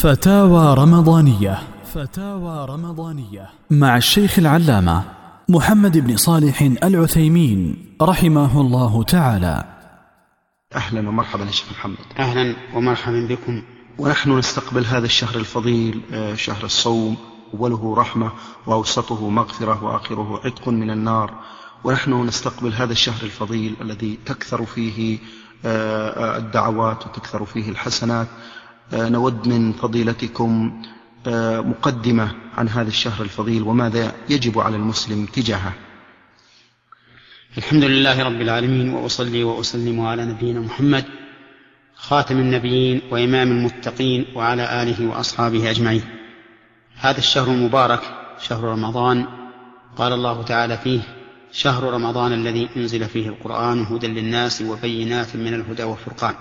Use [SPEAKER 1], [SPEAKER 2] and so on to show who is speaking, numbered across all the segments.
[SPEAKER 1] فتاوى رمضانية مع الشيخ العلامة محمد بن صالح العثيمين رحمه الله تعالى.
[SPEAKER 2] أهلا ومرحبا يا شيخ محمد.
[SPEAKER 3] أهلا ومرحبا بكم.
[SPEAKER 2] ونحن نستقبل هذا الشهر الفضيل، شهر الصوم، أوله رحمة وأوسطه مغفرة وآخره عتق من النار. ونحن نستقبل هذا الشهر الفضيل الذي تكثر فيه الدعوات وتكثر فيه الحسنات. نود من فضيلتكم مقدمة عن هذا الشهر الفضيل وماذا يجب على المسلم تجاهه.
[SPEAKER 3] الحمد لله رب العالمين، وأصلي وأسلم على نبينا محمد خاتم النبيين وإمام المتقين وعلى آله وأصحابه أجمعين. هذا الشهر المبارك شهر رمضان، قال الله تعالى فيه: شهر رمضان الذي أنزل فيه القرآن هدى للناس وبينات من الهدى والفرقان.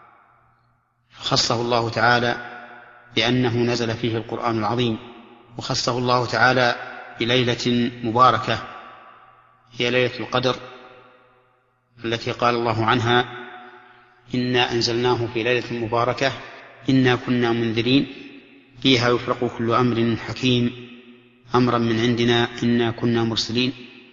[SPEAKER 3] خصه الله تعالى بأنه نزل فيه القرآن العظيم، وخصه الله تعالى بليلة مباركة هي ليلة القدر التي قال الله عنها: إنا أنزلناه في ليلة مباركة إنا كنا منذرين فيها يفرق كل أمر حكيم أمرا من عندنا إنا كنا مرسلين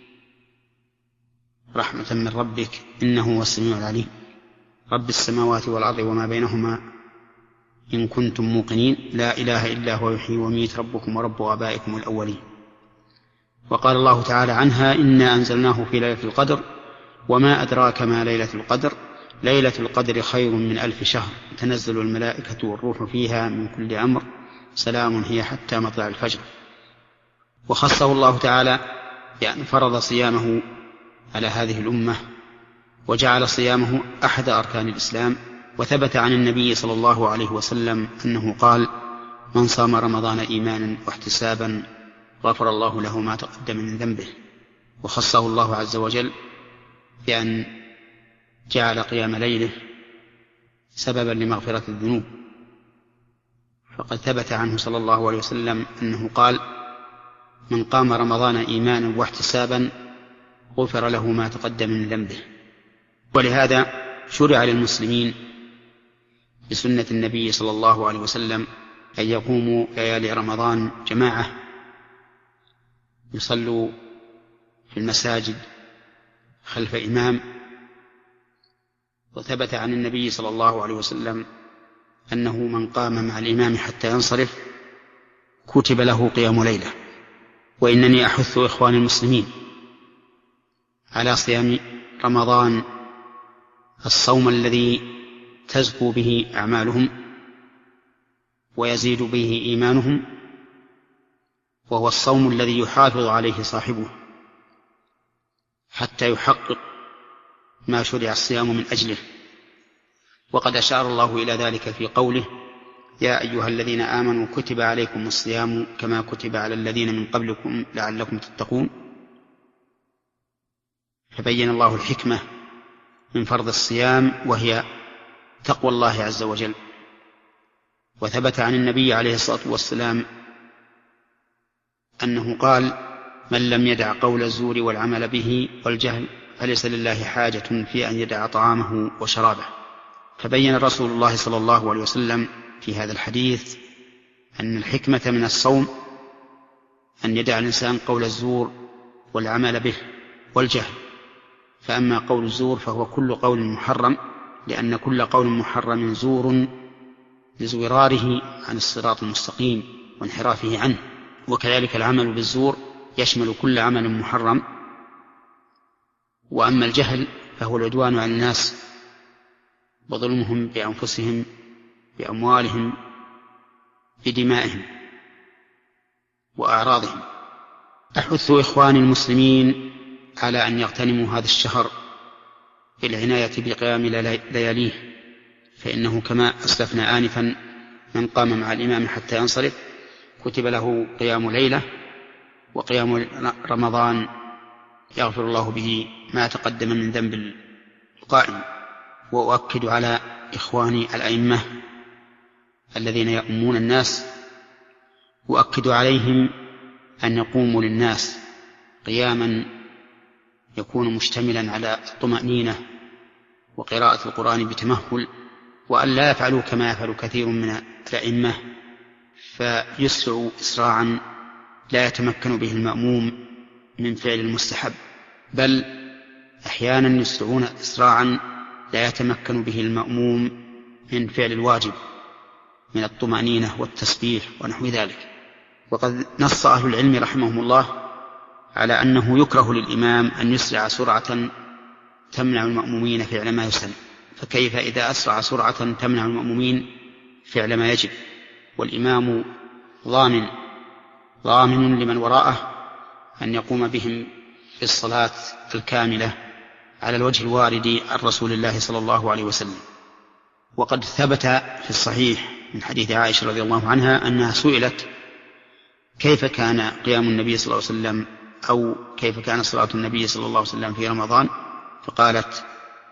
[SPEAKER 3] رحمة من ربك إنه هو السميع العليم رب السماوات والأرض وما بينهما إن كنتم موقنين لا إله إلا هو يحيي ويميت ربكم ورب آبائكم الأولين. وقال الله تعالى عنها: إنا أنزلناه في ليلة القدر وما أدراك ما ليلة القدر ليلة القدر خير من 1000 شهر تنزل الملائكة والروح فيها من كل أمر سلام هي حتى مطلع الفجر. وخصه الله تعالى بأن فرض صيامه على هذه الأمة وجعل صيامه أحد أركان الإسلام. وثبت عن النبي صلى الله عليه وسلم أنه قال: من صام رمضان إيمانا واحتسابا غفر الله له ما تقدم من ذنبه. وخصه الله عز وجل بأن جعل قيام ليله سببا لمغفرة الذنوب، فقد ثبت عنه صلى الله عليه وسلم أنه قال: من قام رمضان إيمانا واحتسابا غفر له ما تقدم من ذنبه. ولهذا شرع للمسلمين بسنة النبي صلى الله عليه وسلم أن يقوموا ليالي رمضان جماعة، يصلوا في المساجد خلف إمام. وثبت عن النبي صلى الله عليه وسلم أنه من قام مع الإمام حتى ينصرف كتب له قيام ليلة. وإنني أحث إخواني المسلمين على صيام رمضان، الصوم الذي تزكو به أعمالهم ويزيد به إيمانهم، وهو الصوم الذي يحافظ عليه صاحبه حتى يحقق ما شرع الصيام من أجله. وقد أشار الله إلى ذلك في قوله: يا أيها الذين آمنوا كتب عليكم الصيام كما كتب على الذين من قبلكم لعلكم تتقون. فبين الله الحكمة من فرض الصيام وهي تقوى الله عز وجل. وثبت عن النبي عليه الصلاة والسلام أنه قال: من لم يدع قول الزور والعمل به والجهل فليس لله حاجة في أن يدع طعامه وشرابه. فبين رسول الله صلى الله عليه وسلم في هذا الحديث أن الحكمة من الصوم أن يدع الإنسان قول الزور والعمل به والجهل. فأما قول الزور فهو كل قول محرم، لأن كل قول محرم زور لزوراره عن الصراط المستقيم وانحرافه عنه. وكذلك العمل بالزور يشمل كل عمل محرم. وأما الجهل فهو العدوان على الناس وظلمهم بأنفسهم بأموالهم بدمائهم وأعراضهم. أحث إخواني المسلمين على أن يغتنموا هذا الشهر بالعناية بقيام لياليه، فإنه كما أسلفنا آنفا من قام مع الإمام حتى ينصرف كتب له قيام ليلة، وقيام رمضان يغفر الله به ما تقدم من ذنب القائم. وأؤكد على إخواني الأئمة الذين يؤمون الناس، وأؤكد عليهم أن يقوموا للناس قياما يكون مشتملا على الطمأنينة وقراءة القرآن بتمهل، وأن لا يفعلوا كما يفعل كثير من الأئمة فيسرع إسراعا لا يتمكن به المأموم من فعل المستحب، بل أحيانا يسرعون إسراعا لا يتمكن به المأموم من فعل الواجب من الطمأنينة والتسبيح ونحو ذلك. وقد نص أهل العلم رحمهم الله على أنه يكره للإمام أن يسرع سرعة تمنع المأمومين فعل ما يسن، فكيف إذا أسرع سرعة تمنع المأمومين فعل ما يجب، والإمام ضامن لمن وراءه أن يقوم بهم بالصلاة الكاملة على الوجه الوارد عن رسول الله صلى الله عليه وسلم. وقد ثبت في الصحيح من حديث عائشة رضي الله عنها أنها سئلت كيف كان قيام النبي صلى الله عليه وسلم أو كيف كان صلاة النبي صلى الله عليه وسلم في رمضان، فقالت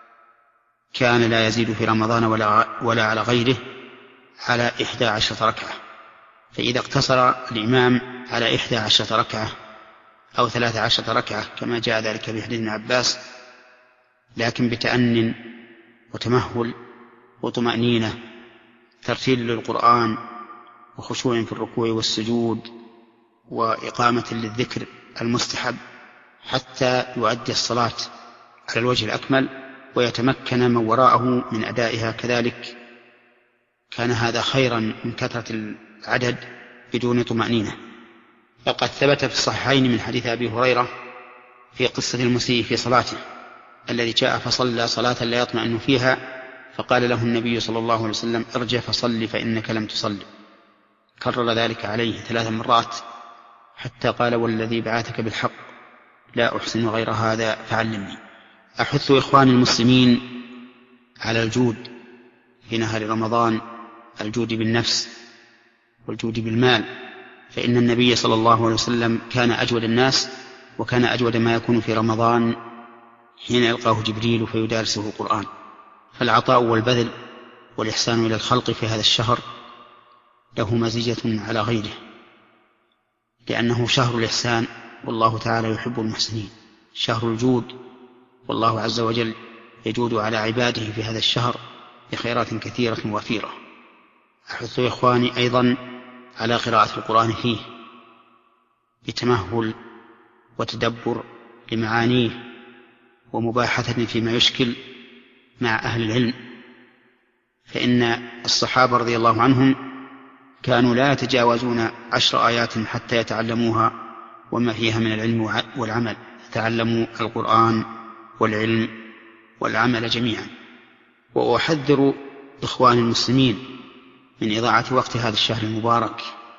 [SPEAKER 3] كان لا يزيد في رمضان ولا على غيره على 11 ركعة. فإذا اقتصر الإمام على 11 ركعة أو 13 ركعة كما جاء ذلك في حديث ابن عباس، لكن بتأن وتمهل وطمأنينة، ترتيل للقرآن وخشوع في الركوع والسجود وإقامة للذكر المستحب حتى يؤدي الصلاة على الوجه الأكمل ويتمكن من وراءه من أدائها كذلك، كان هذا خيرا من كثرة العدد بدون طمأنينة. فقد ثبت في الصحيحين من حديث أبي هريرة في قصة المسيء في صلاته الذي جاء فصلى صلاة لا يطمئن فيها، فقال له النبي صلى الله عليه وسلم ارجع فصل فإنك لم تصل. كرر ذلك عليه 3 مرات حتى قال والذي بعثك بالحق لا أحسن غير هذا فعلمني. أحث إخواني المسلمين على الجود في نهار رمضان، الجود بالنفس والجود بالمال، فإن النبي صلى الله عليه وسلم كان أجود الناس، وكان أجود ما يكون في رمضان حين يلقاه جبريل فيدارسه القرآن. فالعطاء والبذل والإحسان إلى الخلق في هذا الشهر له مزية على غيره، لأنه شهر الإحسان والله تعالى يحب المحسنين، شهر الجود والله عز وجل يجود على عباده في هذا الشهر بخيرات كثيرة وفيرة. أحث إخواني أيضا على قراءة القرآن فيه بتمهل وتدبر لمعانيه ومباحثة فيما يشكل مع أهل العلم، فإن الصحابة رضي الله عنهم كانوا لا يتجاوزون 10 آيات حتى يتعلموها وما فيها من العلم والعمل، تعلموا القرآن والعلم والعمل جميعا. وأحذر إخوان المسلمين من إضاعة وقت هذا الشهر المبارك،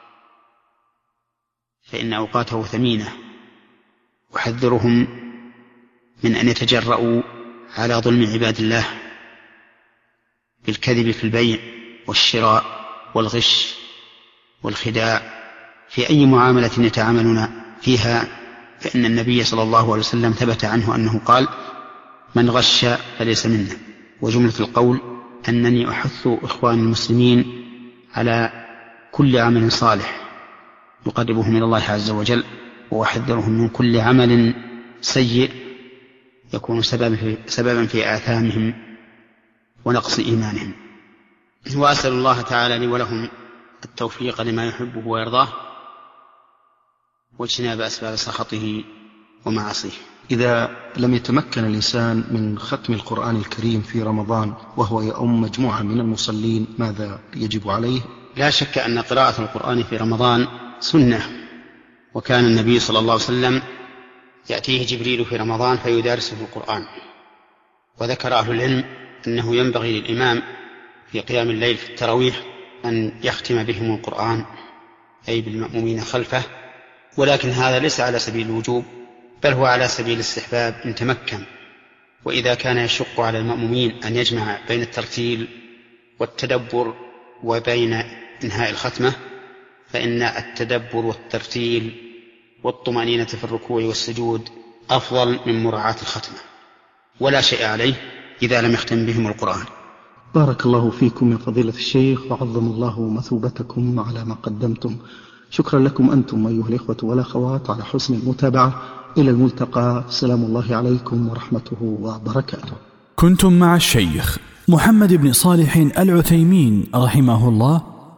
[SPEAKER 3] فإن أوقاته ثمينة. أحذرهم من أن يتجرؤوا على ظلم عباد الله بالكذب في البيع والشراء والغش والخداع في أي معاملة يتعاملون فيها، فإن النبي صلى الله عليه وسلم ثبت عنه أنه قال من غش فليس منا. وجملة القول أنني أحث إخوان المسلمين على كل عمل صالح يقربهم إلى الله عز وجل، وأحذرهم من كل عمل سيء يكون سببا في آثامهم ونقص إيمانهم. وأسأل الله تعالى لي ولهم التوفيق لما يحبه ويرضاه واجتناب أسباب سخطه ومعاصيه.
[SPEAKER 2] إذا لم يتمكن الإنسان من ختم القرآن الكريم في رمضان وهو يؤم مجموعة من المصلين، ماذا يجب عليه؟
[SPEAKER 3] لا شك أن قراءة القرآن في رمضان سنة، وكان النبي صلى الله عليه وسلم يأتيه جبريل في رمضان فيدارسه القرآن. وذكر أهل العلم أنه ينبغي للإمام في قيام الليل في التراويح أن يختم بهم القرآن أي بالمأمومين خلفه، ولكن هذا ليس على سبيل الوجوب بل هو على سبيل الاستحباب إن تمكن. وإذا كان يشق على المأمومين أن يجمع بين الترتيل والتدبر وبين إنهاء الختمة، فإن التدبر والترتيل والطمأنينة في الركوع والسجود أفضل من مراعاة الختمة، ولا شيء عليه إذا لم يختم بهم القرآن.
[SPEAKER 2] بارك الله فيكم يا فضيلة الشيخ، وعظم الله مثوبتكم على ما قدمتم. شكرا لكم أنتم أيها الإخوة والأخوات على حسن المتابعة. إلى الملتقى، سلام الله عليكم ورحمته وبركاته.
[SPEAKER 1] كنتم مع الشيخ محمد بن صالح العثيمين رحمه الله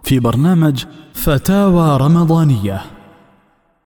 [SPEAKER 1] في برنامج فتاوى رمضانية.